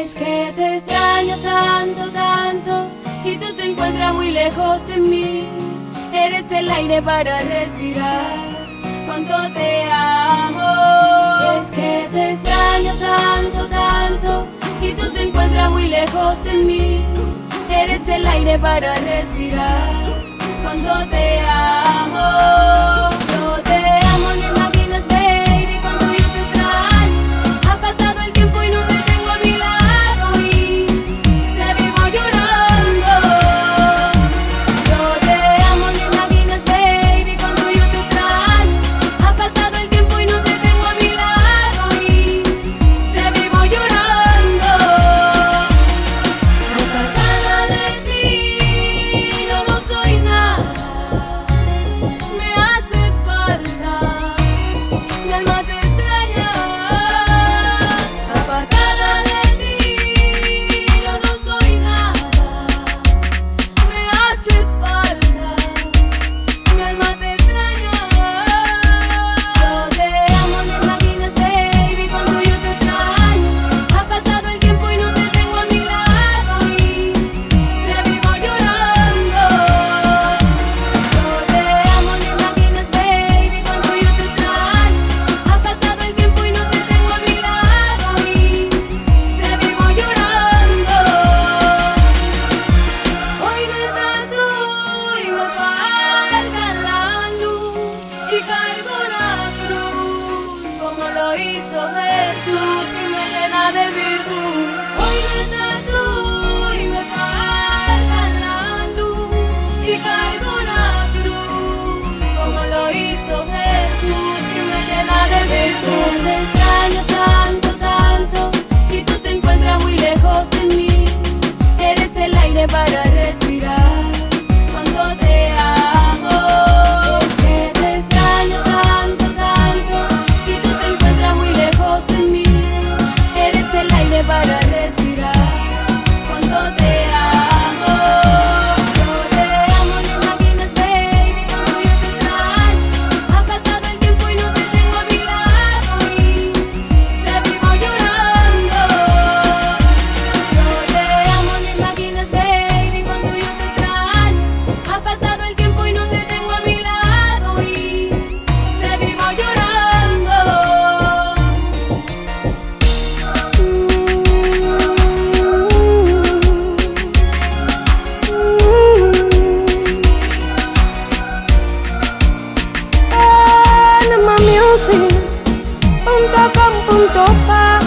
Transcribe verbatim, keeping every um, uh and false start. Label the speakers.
Speaker 1: Es que te extraño tanto, tanto, y tú te encuentras muy lejos de mí. Eres el aire para respirar, cuánto te amo. Es que te extraño tanto, tanto, y tú te encuentras muy lejos de mí. Eres el aire para respirar, cuánto te amo. Yo te amo, no imaginas, baby, cuando yo te extraño. Ha pasado el tiempo y no te tengo a mi lado y te vivo llorando. Yo te amo, no imaginas, baby, cuando yo te extraño. Ha pasado el tiempo y no te tengo a mi lado y te vivo llorando. Apartada de ti, yo no soy nada. Me haces falta, mi alma te extraña. Apartada de ti, yo no soy nada. Me haces falta, mi alma te extraña. Yo te amo, no imaginas, baby, cuando yo te extraño. Ha pasado el tiempo y no te tengo a mi lado y te vivo llorando. Yo te amo, no imaginas, baby, cuando yo te extraño. Ha pasado el tiempo y no te tengo a mi lado y te vivo llorando. Hoy no estás tú y me falta la luz y cargo una cruz como lo hizo Jesús, que me llena de virtud. Hoy no estás tú y me falta la luz y cargo una cruz como lo hizo Jesús, que me llena de virtud. Te extraño tanto, tanto, y tú te encuentras muy lejos de mí. Eres el aire para respirar, cuando te amo. Es que te extraño tanto, tanto, y tú te encuentras muy lejos de mí. Eres el aire para respirar, cuando te amo. Yo te amo, no imaginas, baby, cuando yo te extraño. Ha pasado el tiempo y no te tengo a mi lado y te vivo llorando. Yo te amo, no imaginas, baby, cuando yo te extraño. Ha pasado el tiempo y no te tengo a mi lado y te vivo llorando.
Speaker 2: Panama Music punto com punto pa